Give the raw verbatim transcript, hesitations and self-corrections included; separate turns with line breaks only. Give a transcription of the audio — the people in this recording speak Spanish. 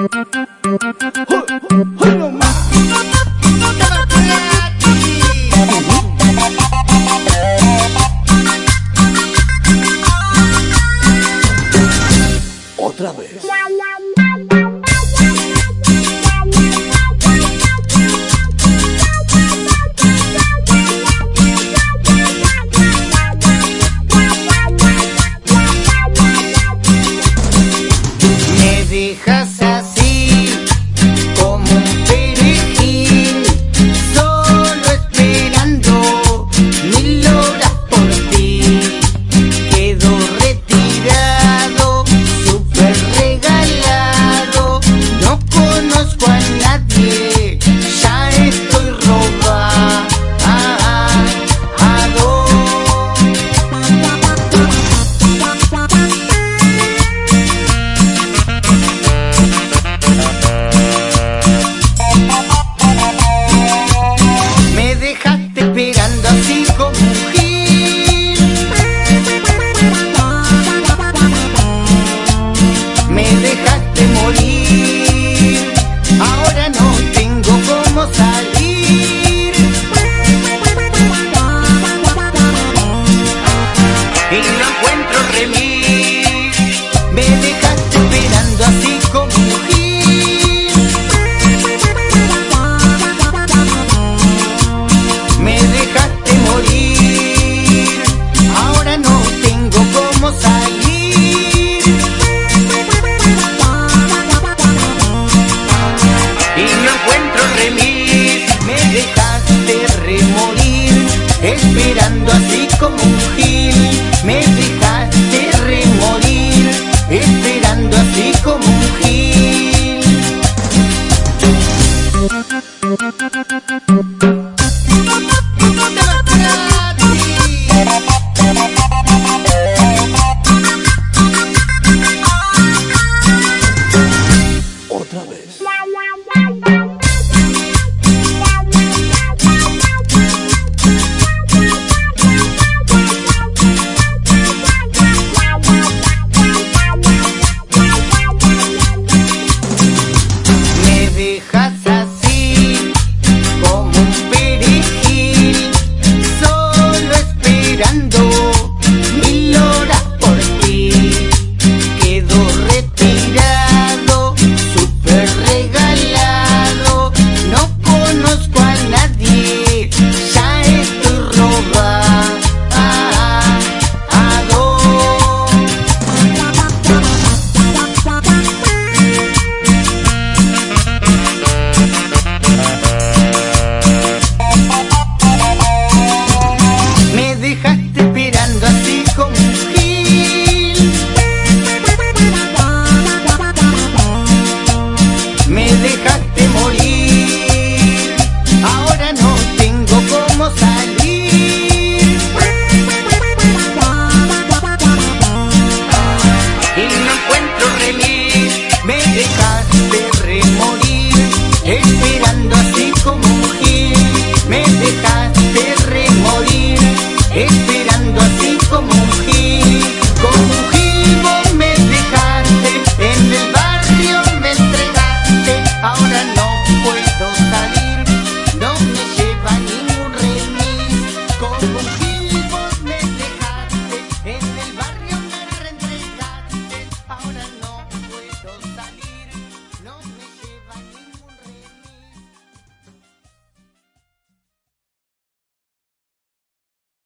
¡Hoy no más! Otra vez.
Me dejas así como un perejil, solo esperando mil horas por ti. Quedo retirado, súper regalado, no conozco a nadie, ya estoy robado. Me dejaste esperando así como un gil, me dejaste morir, ahora no tengo cómo salir, y no encuentro remis. Me dejaste esperando así como un gil, me dejaste morir, ahora no tengo cómo salir, y no encuentro remis. Me dejaste remorir, esperando así como un